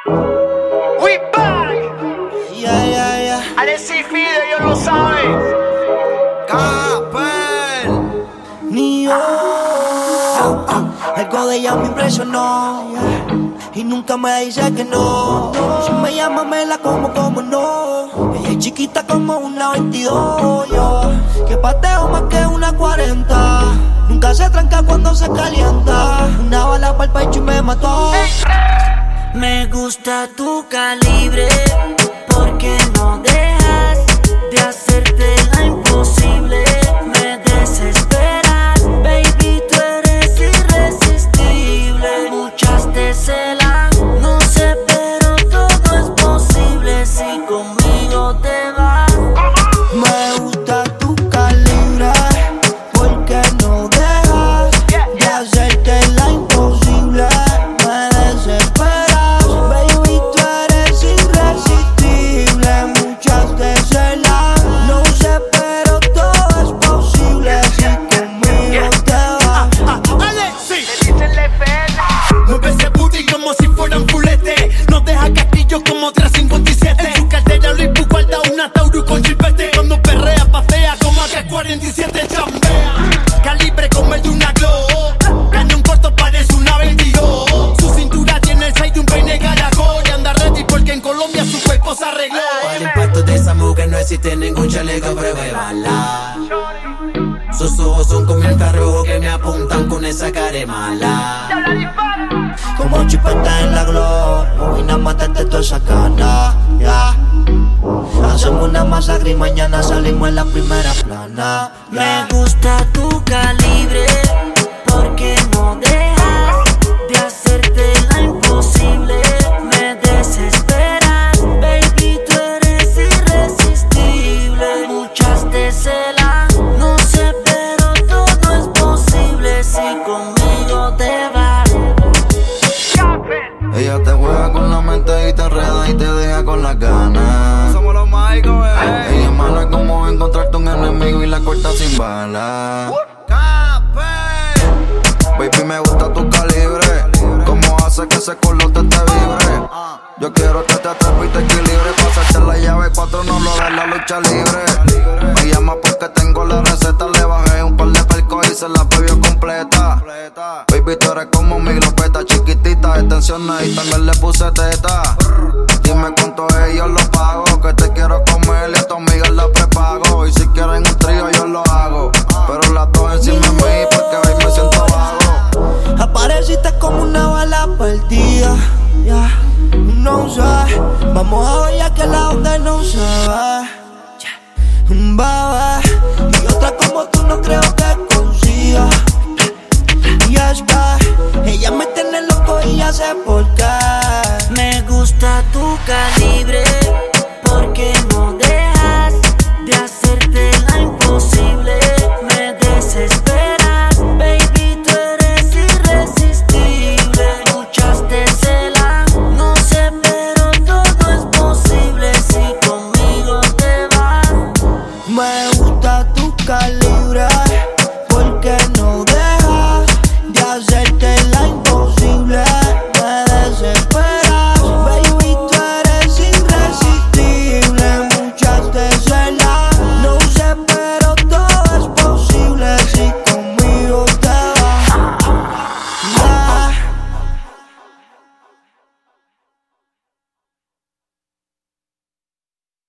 We back. Yeah. Alexis Fide, ellos lo saben. Capel. Ni yo. Algo de ella me impresionó. Y nunca me dice que no. Si me llama me la como no. Ella es chiquita como una 22. Yo que pateo más que una 40. Nunca se tranca cuando se calienta. Una bala pa'l pecho y me mató. Me gusta tu calibre, porque no dejas de hacerte la imposible. Me desesperas, baby, tú eres irresistible. Muchas te celan, no sé, pero todo es posible si conmigo te vas. Me gusta tu calibre, porque no dejas de hacerte la imposible. Me desesperas, baby, tú eres irresistible. Muchas te celan, no sé, pero todo es posible si conmigo te vas. Le dicen le pela. Mueve ese booty como si fueran fulete. No deja castillos como 357. En su cartera Luis guarda una Tauro con chipete. Cuando perrea, pasea como AK-47 chambea. Calibre como el de una Glock. Cañón corto parece una 22. Su cintura tiene el 6 de un peine caracol. Y anda ready porque en Colombia su cuerpo se arregló. El impacto de esa mujer no existe ningún chaleco, pruébala. Sus ojos son como infrarrojo que me apuntan con esa cara mala. Como chipeta en la glow, hoy nada matarte toda esa cana, yeah. Hacemos una masacre y mañana salimos en la primera plana, yeah. Me gusta tu calibre, porque no dejas de hacerte la imposible. Me desesperas, baby, tú eres irresistible. Muchas te celan, no sé, pero todo es posible si conmigo te vas. Ella te juega con la mente y te enreda y te deja con las ganas. Somos los mágicos, bebé. Ella es mala como encontrarte un enemigo y la corta sin balas. Baby, me gusta tu calibre, cómo hace que ese culote te vibre. Yo quiero que te atrape y te equilibre, pasarte la llave 4 no lo de la lucha libre. Me llama porque tengo la receta, le bajé un par de percos y se la bebió completa. Baby, tú eres como mi glopeta, chiquitita, extensiones y también le puse teta. Dime cuánto es, yo lo pago, que te quiero comer y a tu amiga la prepago. Y si quieren un trío yo lo hago, pero las dos encima de mí porque hoy me siento vago. Apareciste como una bala perdida, yeah. No sé, vamos a ver ya que la onda no se ve, bebé. Y otra como tú no creo que consiga. Y es que ella me tiene loco y ya sé por qué.